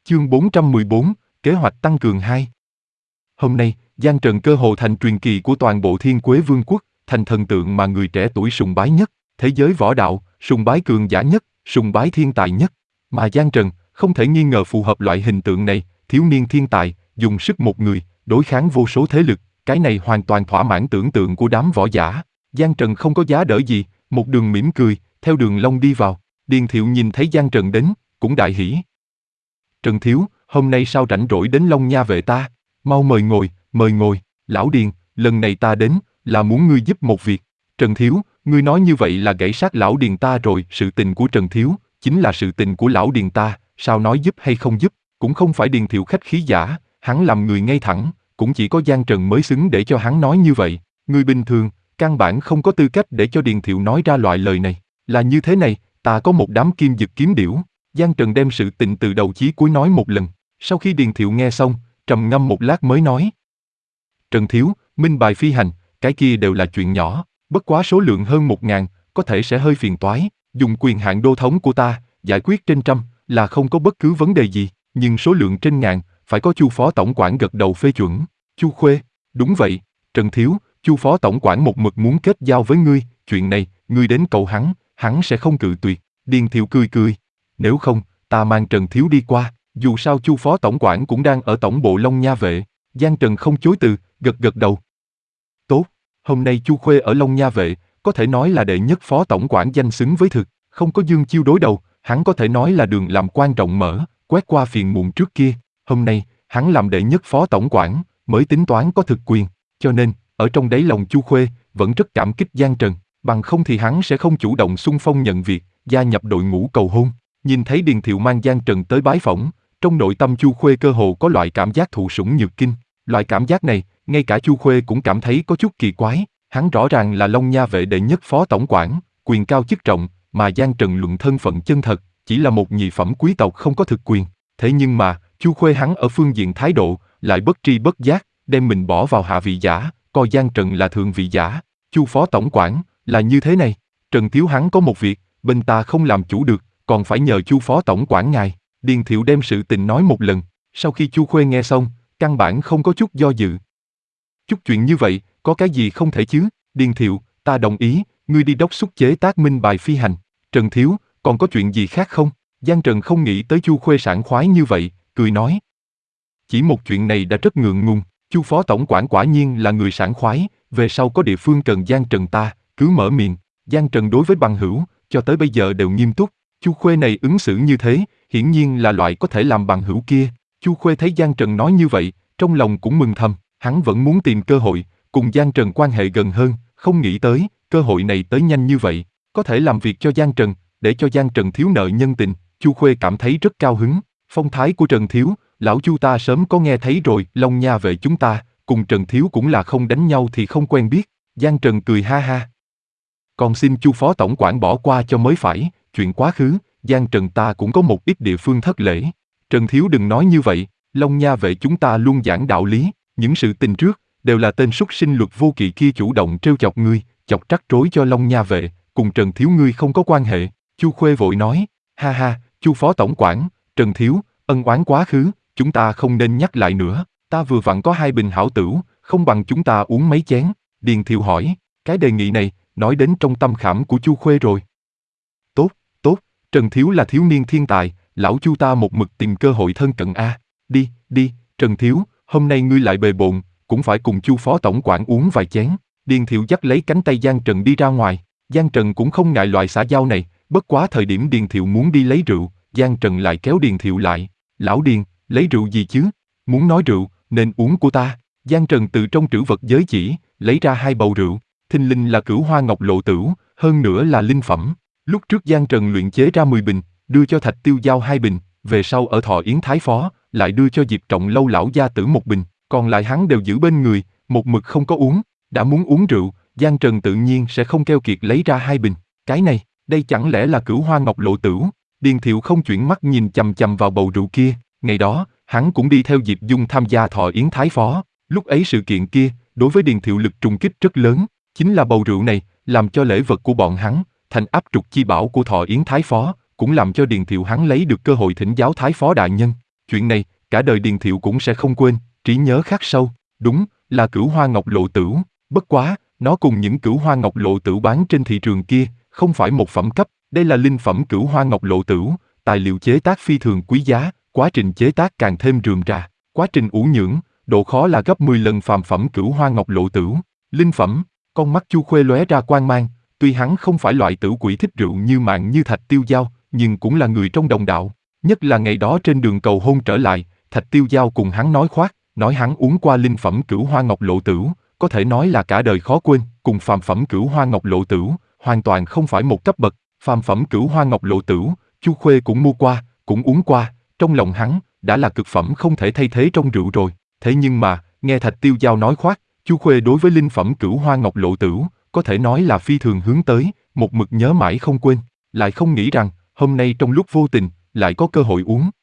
Chương 414, Kế hoạch tăng cường 2. Hôm nay, Giang Trần cơ hồ thành truyền kỳ của toàn bộ Thiên Quế Vương quốc, thành thần tượng mà người trẻ tuổi sùng bái nhất, thế giới võ đạo, sùng bái cường giả nhất, sùng bái thiên tài nhất. Mà Giang Trần, không thể nghi ngờ phù hợp loại hình tượng này, thiếu niên thiên tài, dùng sức một người, đối kháng vô số thế lực, cái này hoàn toàn thỏa mãn tưởng tượng của đám võ giả. Giang Trần không có giá đỡ gì, một đường mỉm cười, theo đường Long đi vào. Điền Thiệu nhìn thấy Giang Trần đến, cũng đại hỉ. Trần thiếu, hôm nay sao rảnh rỗi đến Long Nha vệ ta? Mau mời ngồi, lão Điền, lần này ta đến, là muốn ngươi giúp một việc. Trần thiếu, ngươi nói như vậy là gãy sát lão Điền ta rồi, sự tình của Trần thiếu, chính là sự tình của lão Điền ta, sao nói giúp hay không giúp, cũng không phải Điền Thiệu khách khí giả, hắn làm người ngay thẳng, cũng chỉ có Giang Trần mới xứng để cho hắn nói như vậy. Người bình thường, căn bản không có tư cách để cho Điền Thiệu nói ra loại lời này. Là như thế này, ta có một đám kim dực kiếm điểu. Giang Trần đem sự tình từ đầu chí cuối nói một lần. Sau khi Điền Thiệu nghe xong, trầm ngâm một lát mới nói. Trần thiếu, minh bài phi hành, cái kia đều là chuyện nhỏ, bất quá số lượng hơn 1000, có thể sẽ hơi phiền toái. Dùng quyền hạn đô thống của ta, giải quyết trên 100, là không có bất cứ vấn đề gì, nhưng số lượng trên 1000, phải có Chu phó tổng quản gật đầu phê chuẩn. Chu Khuê, đúng vậy, Trần thiếu, Chu phó tổng quản một mực muốn kết giao với ngươi, chuyện này, ngươi đến cầu hắn sẽ không cự tuyệt. Điền Thiệu cười, nếu không, ta mang Trần thiếu đi qua, dù sao Chu phó tổng quản cũng đang ở tổng bộ Long Nha vệ. Giang Trần không chối từ, gật đầu. Tốt, hôm nay Chu Khuê ở Long Nha vệ, có thể nói là đệ nhất phó tổng quản danh xứng với thực, không có Dương Chiêu đối đầu, hắn có thể nói là đường làm quan rộng mở, quét qua phiền muộn trước kia. Hôm nay, hắn làm đệ nhất phó tổng quản, mới tính toán có thực quyền, cho nên, ở trong đáy lòng Chu Khuê, vẫn rất cảm kích Giang Trần, bằng không thì hắn sẽ không chủ động xung phong nhận việc, gia nhập đội ngũ cầu hôn. Nhìn thấy Điền Thiệu mang Giang Trần tới bái phỏng, trong nội tâm Chu Khuê cơ hồ có loại cảm giác thụ sủng nhược kinh. Loại cảm giác này, ngay cả Chu Khuê cũng cảm thấy có chút kỳ quái. Hắn rõ ràng là Long Nha vệ đệ nhất phó tổng quản, quyền cao chức trọng, mà Giang Trần luận thân phận chân thật, chỉ là một nhị phẩm quý tộc không có thực quyền. Thế nhưng mà, Chu Khuê hắn ở phương diện thái độ, lại bất tri bất giác, đem mình bỏ vào hạ vị giả, coi Giang Trần là thượng vị giả. Chu phó tổng quản, là như thế này. Trần thiếu hắn có một việc, bên ta không làm chủ được, còn phải nhờ Chu phó tổng quản ngài. Điền Thiệu đem sự tình nói một lần, sau khi Chu Khuê nghe xong, căn bản không có chút do dự. Chút chuyện như vậy, có cái gì không thể chứ? Điền Thiệu, ta đồng ý, ngươi đi đốc thúc chế tác minh bài phi hành. Trần thiếu, còn có chuyện gì khác không? Giang Trần không nghĩ tới Chu Khuê sảng khoái như vậy, cười nói. Chỉ một chuyện này đã rất ngượng ngùng, Chu phó tổng quản quả nhiên là người sảng khoái, về sau có địa phương cần Giang Trần ta, cứ mở miệng. Giang Trần đối với bằng hữu, cho tới bây giờ đều nghiêm túc. Chu Khuê này ứng xử như thế, hiển nhiên là loại có thể làm bằng hữu kia. Chu Khuê thấy Giang Trần nói như vậy, trong lòng cũng mừng thầm, hắn vẫn muốn tìm cơ hội, cùng Giang Trần quan hệ gần hơn, không nghĩ tới, cơ hội này tới nhanh như vậy, có thể làm việc cho Giang Trần, để cho Giang Trần thiếu nợ nhân tình. Chu Khuê cảm thấy rất cao hứng, phong thái của Trần thiếu, lão Chu ta sớm có nghe thấy rồi. Long Nha vệ chúng ta, cùng Trần thiếu cũng là không đánh nhau thì không quen biết. Giang Trần cười ha ha. Còn xin Chu phó tổng quản bỏ qua cho mới phải, chuyện quá khứ, Giang Trần ta cũng có một ít địa phương thất lễ. Trần thiếu đừng nói như vậy, Long Nha vệ chúng ta luôn giảng đạo lý, những sự tình trước, đều là tên súc sinh Luật Vô Kỵ kia chủ động trêu chọc ngươi, chọc rắc rối cho Long Nha vệ, cùng Trần thiếu ngươi không có quan hệ. Chu Khuê vội nói, ha ha, Chu phó tổng quản, Trần thiếu, ân oán quá khứ, chúng ta không nên nhắc lại nữa, ta vừa vặn có 2 bình hảo tửu, không bằng chúng ta uống mấy chén. Điền Thiệu hỏi, cái đề nghị này, nói đến trong tâm khảm của Chu Khuê rồi. Tốt, Trần thiếu là thiếu niên thiên tài, lão Chu ta một mực tìm cơ hội thân cận a. Đi, Trần thiếu, hôm nay ngươi lại bề bộn, cũng phải cùng Chu phó tổng quản uống vài chén. Điền Thiệu dắt lấy cánh tay Giang Trần đi ra ngoài. Giang Trần cũng không ngại loại xã giao này, bất quá thời điểm Điền Thiệu muốn đi lấy rượu, Giang Trần lại kéo Điền Thiệu lại. Lão Điền, lấy rượu gì chứ? Muốn nói rượu, nên uống của ta. Giang Trần từ trong trữ vật giới chỉ, lấy ra 2 bầu rượu, thình lình là Cửu Hoa Ngọc Lộ Tửu, hơn nữa là linh phẩm. Lúc trước Giang Trần luyện chế ra 10 bình, đưa cho Thạch Tiêu Giao 2 bình, về sau ở Thọ Yến Thái Phó, lại đưa cho Diệp Trọng Lâu lão gia tử 1 bình, còn lại hắn đều giữ bên người, một mực không có uống. Đã muốn uống rượu, Giang Trần tự nhiên sẽ không keo kiệt lấy ra 2 bình. Cái này, đây chẳng lẽ là Cửu Hoa Ngọc Lộ Tửu? Điền Thiệu không chuyển mắt nhìn chằm chằm vào bầu rượu kia. Ngày đó, hắn cũng đi theo Diệp Dung tham gia Thọ Yến Thái Phó. Lúc ấy sự kiện kia, đối với Điền Thiệu lực trùng kích rất lớn. Chính là bầu rượu này, làm cho lễ vật của bọn hắn, thành áp trục chi bảo của Thọ Yến Thái Phó, cũng làm cho Điền Thiệu hắn lấy được cơ hội thỉnh giáo Thái Phó đại nhân. Chuyện này, cả đời Điền Thiệu cũng sẽ không quên, trí nhớ khắc sâu. Đúng, là Cửu Hoa Ngọc Lộ Tửu, bất quá, nó cùng những Cửu Hoa Ngọc Lộ Tửu bán trên thị trường kia, không phải một phẩm cấp, đây là linh phẩm Cửu Hoa Ngọc Lộ Tửu, tài liệu chế tác phi thường quý giá, quá trình chế tác càng thêm rườm rà, quá trình ủ nhưỡng, độ khó là gấp 10 lần phàm phẩm Cửu Hoa Ngọc Lộ Tửu. Linh phẩm, con mắt Chu Khuê lóe ra quang mang, tuy hắn không phải loại tử quỷ thích rượu như Mạn Như Thạch Tiêu Giao, nhưng cũng là người trong đồng đạo, nhất là ngày đó trên đường cầu hôn trở lại, Thạch Tiêu Giao cùng hắn nói khoác, nói hắn uống qua linh phẩm Cửu Hoa Ngọc Lộ Tửu, có thể nói là cả đời khó quên, cùng phàm phẩm Cửu Hoa Ngọc Lộ Tửu, hoàn toàn không phải một cấp bậc. Phàm phẩm Cửu Hoa Ngọc Lộ Tửu, Chu Khuê cũng mua qua, cũng uống qua, trong lòng hắn, đã là cực phẩm không thể thay thế trong rượu rồi. Thế nhưng mà, nghe Thạch Tiêu Giao nói khoác, Chu Khuê đối với linh phẩm Cửu Hoa Ngọc Lộ Tửu, có thể nói là phi thường hướng tới, một mực nhớ mãi không quên, lại không nghĩ rằng, hôm nay trong lúc vô tình, lại có cơ hội uống.